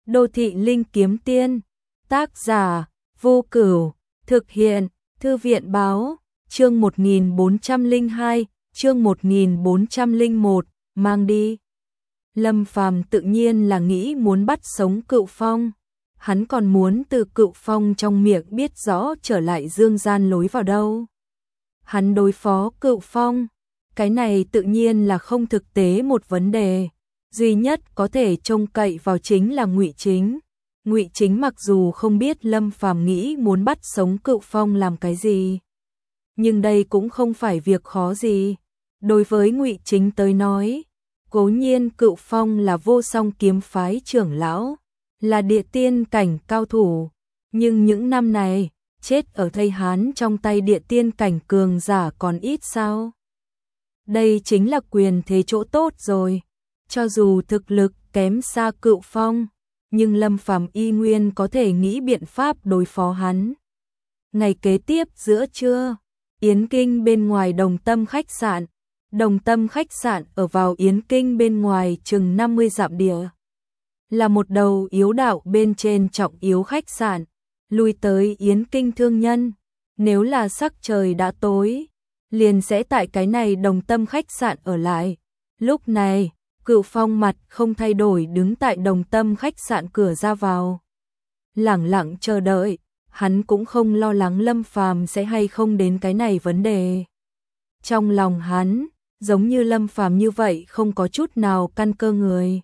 Đô thị linh kiếm tiên, tác giả, Vô Cửu, thực hiện, Thư viện báo, chương 1402, chương 1401, mang đi. Lâm Phàm tự nhiên là nghĩ muốn bắt sống Cựu Phong, hắn còn muốn từ Cựu Phong trong miệng biết rõ trở lại dương gian lối vào đâu. Hắn đối phó Cựu Phong, cái này tự nhiên là không thực tế một vấn đề. Duy nhất có thể trông cậy vào chính là Ngụy Chính. Ngụy Chính mặc dù không biết Lâm Phàm nghĩ muốn bắt sống Cựu Phong làm cái gì, nhưng đây cũng không phải việc khó gì. Đối với Ngụy Chính tới nói, cố nhiên Cựu Phong là Vô Song kiếm phái trưởng lão, là địa tiên cảnh cao thủ, nhưng những năm này, chết ở Tây Hán trong tay địa tiên cảnh cường giả còn ít sao? Đây chính là quyền thế chỗ tốt rồi. Cho dù thực lực kém xa Cựu Phong, nhưng Lâm Phàm y nguyên có thể nghĩ biện pháp đối phó hắn. Ngày kế tiếp giữa trưa, Yến Kinh bên ngoài Đồng Tâm khách sạn. Đồng Tâm khách sạn ở vào Yến Kinh bên ngoài chừng 50 dặm địa. Là một đầu yếu đạo bên trên trọng yếu khách sạn, lui tới Yến Kinh thương nhân. Nếu là sắc trời đã tối, liền sẽ tại cái này Đồng Tâm khách sạn ở lại. Lúc này, Cựu Phong mặt không thay đổi đứng tại Đồng Tâm khách sạn cửa ra vào. Lẳng lặng chờ đợi, hắn cũng không lo lắng Lâm Phàm sẽ hay không đến cái này vấn đề. Trong lòng hắn, giống như Lâm Phàm như vậy không có chút nào căn cơ người.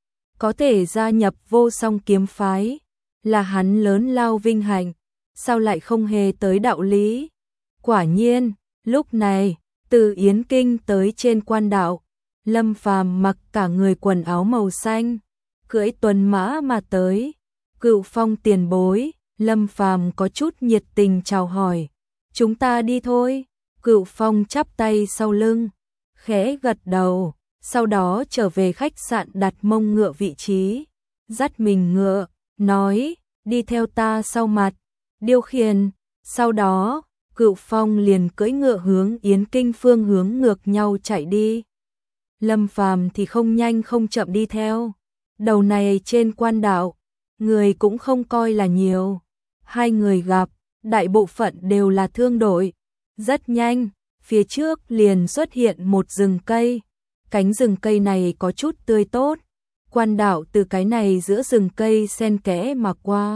Có thể gia nhập Vô Song kiếm phái, là hắn lớn lao vinh hạnh, sao lại không hề tới đạo lý. Quả nhiên, lúc này, từ Yến Kinh tới trên quan đạo, Lâm Phàm mặc cả người quần áo màu xanh, cưỡi tuần mã mà tới. Cựu Phong tiền bối, Lâm Phàm có chút nhiệt tình chào hỏi. Chúng ta đi thôi. Cựu Phong chắp tay sau lưng, khẽ gật đầu, sau đó trở về khách sạn đặt mông ngựa vị trí, dắt mình ngựa, nói, đi theo ta sau mặt, điều khiển. Sau đó, Cựu Phong liền cưỡi ngựa hướng Yến Kinh phương hướng ngược nhau chạy đi. Lâm Phàm thì không nhanh không chậm đi theo. Đầu này trên quan đạo, người cũng không coi là nhiều. Hai người gặp, đại bộ phận đều là thương đội. Rất nhanh, phía trước liền xuất hiện một rừng cây. Cánh rừng cây này có chút tươi tốt. Quan đạo từ cái này giữa rừng cây xen kẽ mà qua.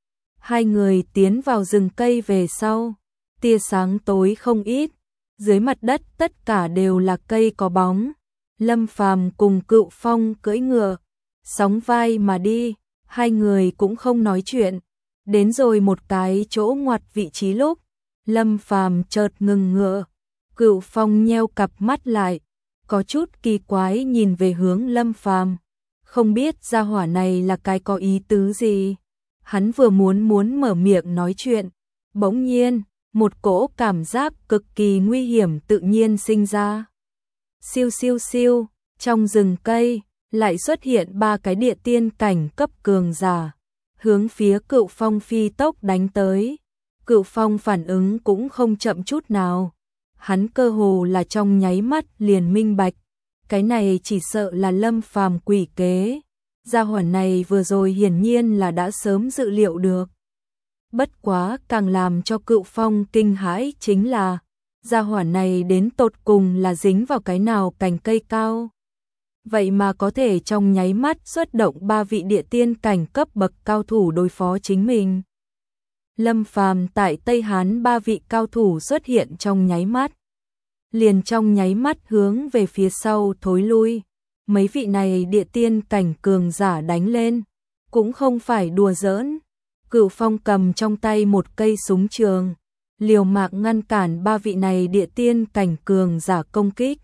Hai người tiến vào rừng cây về sau. Tia sáng tối không ít. Dưới mặt đất tất cả đều là cây có bóng. Lâm Phàm cùng Cựu Phong cưỡi ngựa, sóng vai mà đi, hai người cũng không nói chuyện. Đến rồi một cái chỗ ngoặt vị trí lúc, Lâm Phàm chợt ngừng ngựa. Cựu Phong nheo cặp mắt lại, có chút kỳ quái nhìn về hướng Lâm Phàm, không biết gia hỏa này là cái có ý tứ gì. Hắn vừa muốn mở miệng nói chuyện, bỗng nhiên, một cỗ cảm giác cực kỳ nguy hiểm tự nhiên sinh ra. Siêu siêu siêu, trong rừng cây, lại xuất hiện ba cái địa tiên cảnh cấp cường giả, hướng phía Cựu Phong phi tốc đánh tới. Cựu Phong phản ứng cũng không chậm chút nào, hắn cơ hồ là trong nháy mắt liền minh bạch, cái này chỉ sợ là Lâm Phàm quỷ kế. Gia hỏa này vừa rồi hiển nhiên là đã sớm dự liệu được. Bất quá càng làm cho Cựu Phong kinh hãi chính là gia hỏa này đến tột cùng là dính vào cái nào cành cây cao. Vậy mà có thể trong nháy mắt xuất động ba vị địa tiên cảnh cấp bậc cao thủ đối phó chính mình. Lâm Phàm tại Tây Hán ba vị cao thủ xuất hiện trong nháy mắt. Liền trong nháy mắt hướng về phía sau thối lui. Mấy vị này địa tiên cảnh cường giả đánh lên, cũng không phải đùa giỡn. Cựu Phong cầm trong tay một cây súng trường, liều mạng ngăn cản ba vị này địa tiên cảnh cường giả công kích.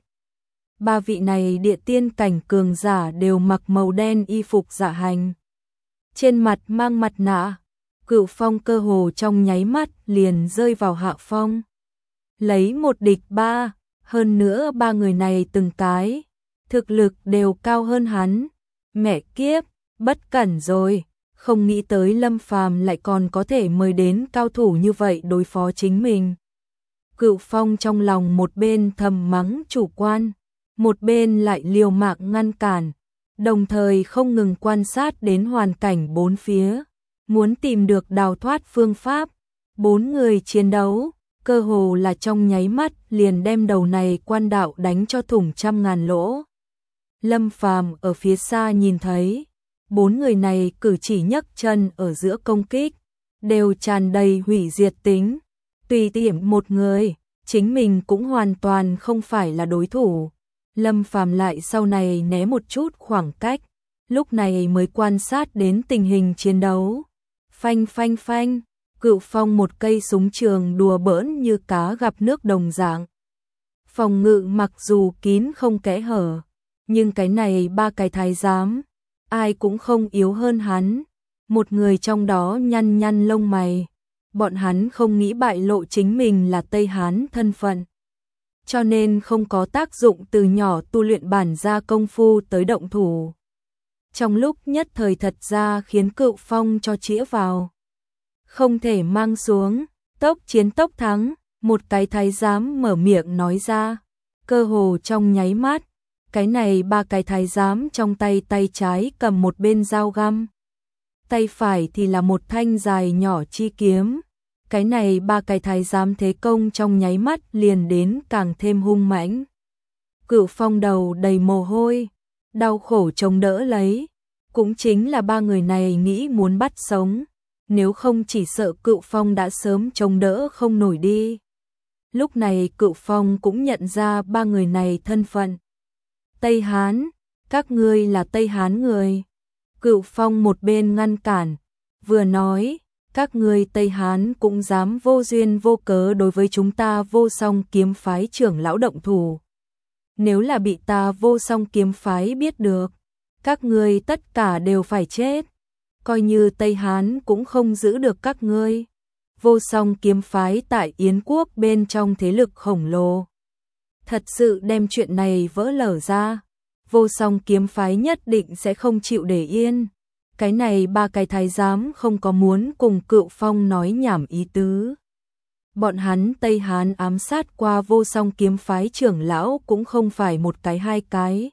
Ba vị này địa tiên cảnh cường giả đều mặc màu đen y phục dạ hành, trên mặt mang mặt nạ. Cựu Phong cơ hồ trong nháy mắt liền rơi vào hạ phong. Lấy một địch ba, hơn nữa ba người này từng cái thực lực đều cao hơn hắn. Mẹ kiếp, bất cẩn rồi. Không nghĩ tới Lâm Phàm lại còn có thể mời đến cao thủ như vậy đối phó chính mình. Cựu Phong trong lòng một bên thầm mắng chủ quan, một bên lại liều mạng ngăn cản. đồng thời không ngừng quan sát đến hoàn cảnh bốn phía, muốn tìm được đào thoát phương pháp. Bốn người chiến đấu, cơ hồ là trong nháy mắt liền đem đầu này quan đạo đánh cho thủng trăm ngàn lỗ. Lâm Phàm ở phía xa nhìn thấy, bốn người này cử chỉ nhấc chân ở giữa công kích, đều tràn đầy hủy diệt tính. Tùy tiện một người, chính mình cũng hoàn toàn không phải là đối thủ. Lâm Phàm lại sau này né một chút khoảng cách, lúc này mới quan sát đến tình hình chiến đấu. Phanh phanh phanh, Cựu Phong một cây súng trường đùa bỡn như cá gặp nước đồng dạng. Phòng ngự mặc dù kín không kẽ hở, nhưng cái này ba cái thái giám, ai cũng không yếu hơn hắn. Một người trong đó nhăn nhăn lông mày, bọn hắn không nghĩ bại lộ chính mình là Tây Hán thân phận, cho nên không có tác dụng từ nhỏ tu luyện bản gia công phu tới động thủ. Trong lúc nhất thời thật ra khiến Cựu Phong cho chĩa vào. Không thể mang xuống, tốc chiến tốc thắng, một cái thái giám mở miệng nói ra. Cơ hồ trong nháy mắt, cái này ba cái thái giám trong tay trái cầm một bên dao găm, tay phải thì là một thanh dài nhỏ chi kiếm. Cái này ba cái thái giám thế công trong nháy mắt liền đến càng thêm hung mãnh. Cựu Phong đầu đầy mồ hôi, đau khổ chống đỡ lấy, cũng chính là ba người này nghĩ muốn bắt sống, nếu không chỉ sợ Cựu Phong đã sớm chống đỡ không nổi đi. Lúc này Cựu Phong cũng nhận ra ba người này thân phận. Tây Hán, các ngươi là Tây Hán người. Cựu Phong một bên ngăn cản, vừa nói, các ngươi Tây Hán cũng dám vô duyên vô cớ đối với chúng ta Vô Song kiếm phái trưởng lão động thủ. Nếu là bị ta Vô Song kiếm phái biết được, các ngươi tất cả đều phải chết. Coi như Tây Hán cũng không giữ được các ngươi. Vô Song kiếm phái tại Yến quốc bên trong thế lực khổng lồ. Thật sự đem chuyện này vỡ lở ra, Vô Song kiếm phái nhất định sẽ không chịu để yên. Cái này ba cái thái giám không có muốn cùng Cựu Phong nói nhảm ý tứ. Bọn hắn Tây Hán ám sát qua Vô Song kiếm phái trưởng lão cũng không phải một cái hai cái.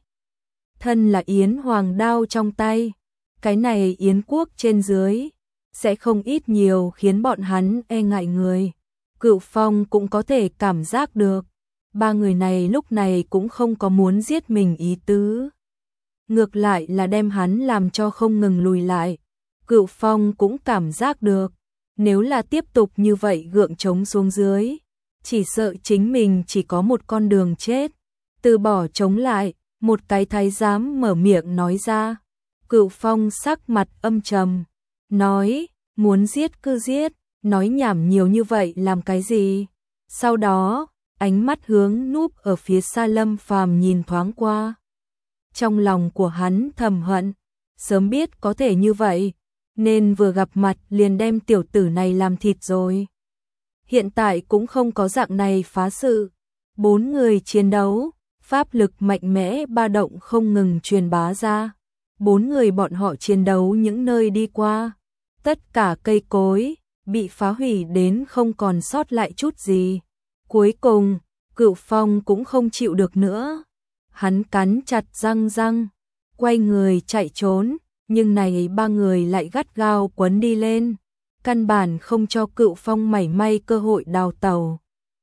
Thân là Yến Hoàng đao trong tay, cái này Yến quốc trên dưới sẽ không ít nhiều khiến bọn hắn e ngại người. Cựu Phong cũng có thể cảm giác được, ba người này lúc này cũng không có muốn giết mình ý tứ. Ngược lại là đem hắn làm cho không ngừng lùi lại. Cựu Phong cũng cảm giác được, nếu là tiếp tục như vậy gượng chống xuống dưới, chỉ sợ chính mình chỉ có một con đường chết. Từ bỏ chống lại, một cái thái giám mở miệng nói ra. Cựu Phong sắc mặt âm trầm, nói, muốn giết cứ giết, nói nhảm nhiều như vậy làm cái gì. Sau đó, ánh mắt hướng núp ở phía xa Lâm Phàm nhìn thoáng qua. Trong lòng của hắn thầm hận, sớm biết có thể như vậy, nên vừa gặp mặt liền đem tiểu tử này làm thịt rồi. Hiện tại cũng không có dạng này phá sự. Bốn người chiến đấu, pháp lực mạnh mẽ ba động không ngừng truyền bá ra. Bốn người bọn họ chiến đấu những nơi đi qua, tất cả cây cối bị phá hủy đến không còn sót lại chút gì. Cuối cùng, Cựu Phong cũng không chịu được nữa. Hắn cắn chặt răng, quay người chạy trốn, nhưng này ba người lại gắt gao quấn đi lên, căn bản không cho Cựu Phong mảy may cơ hội đào tẩu.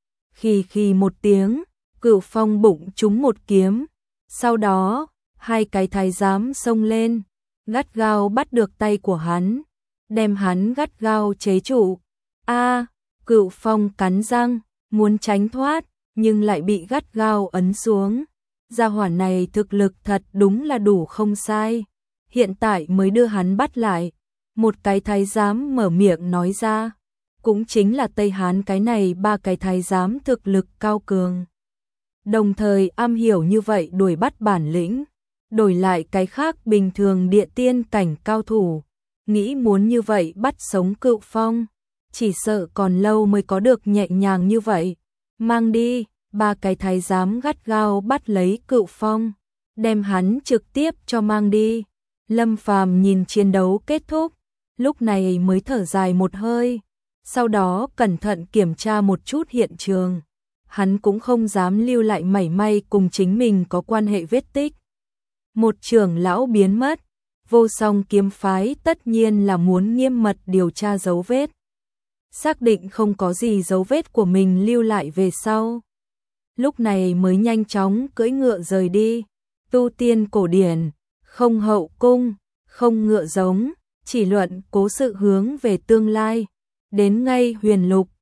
Khì một tiếng, Cựu Phong bụng trúng một kiếm, sau đó, hai cái thái giám xông lên, gắt gao bắt được tay của hắn, đem hắn gắt gao chế trụ. Cựu Phong cắn răng, muốn tránh thoát, nhưng lại bị gắt gao ấn xuống. Gia hỏa này thực lực thật đúng là đủ không sai. Hiện tại mới đưa hắn bắt lại. Một cái thái giám mở miệng nói ra. Cũng chính là Tây Hán cái này ba cái thái giám thực lực cao cường. Đồng thời am hiểu như vậy đuổi bắt bản lĩnh. Đổi lại cái khác bình thường địa tiên cảnh cao thủ. Nghĩ muốn như vậy bắt sống Cựu Phong. Chỉ sợ còn lâu mới có được nhẹ nhàng như vậy. Mang đi. Ba cái thái giám gắt gao bắt lấy Cựu Phong, đem hắn trực tiếp cho mang đi. Lâm Phàm nhìn chiến đấu kết thúc, lúc này mới thở dài một hơi, sau đó cẩn thận kiểm tra một chút hiện trường. Hắn cũng không dám lưu lại mảy may cùng chính mình có quan hệ vết tích. một trưởng lão biến mất, Vô Song kiếm phái tất nhiên là muốn nghiêm mật điều tra dấu vết. Xác định không có gì dấu vết của mình lưu lại về sau. Lúc này mới nhanh chóng cưỡi ngựa rời đi. Tu tiên cổ điển, không hậu cung, không ngựa giống, chỉ luận cố sự hướng về tương lai. Đến ngay Huyền Lục,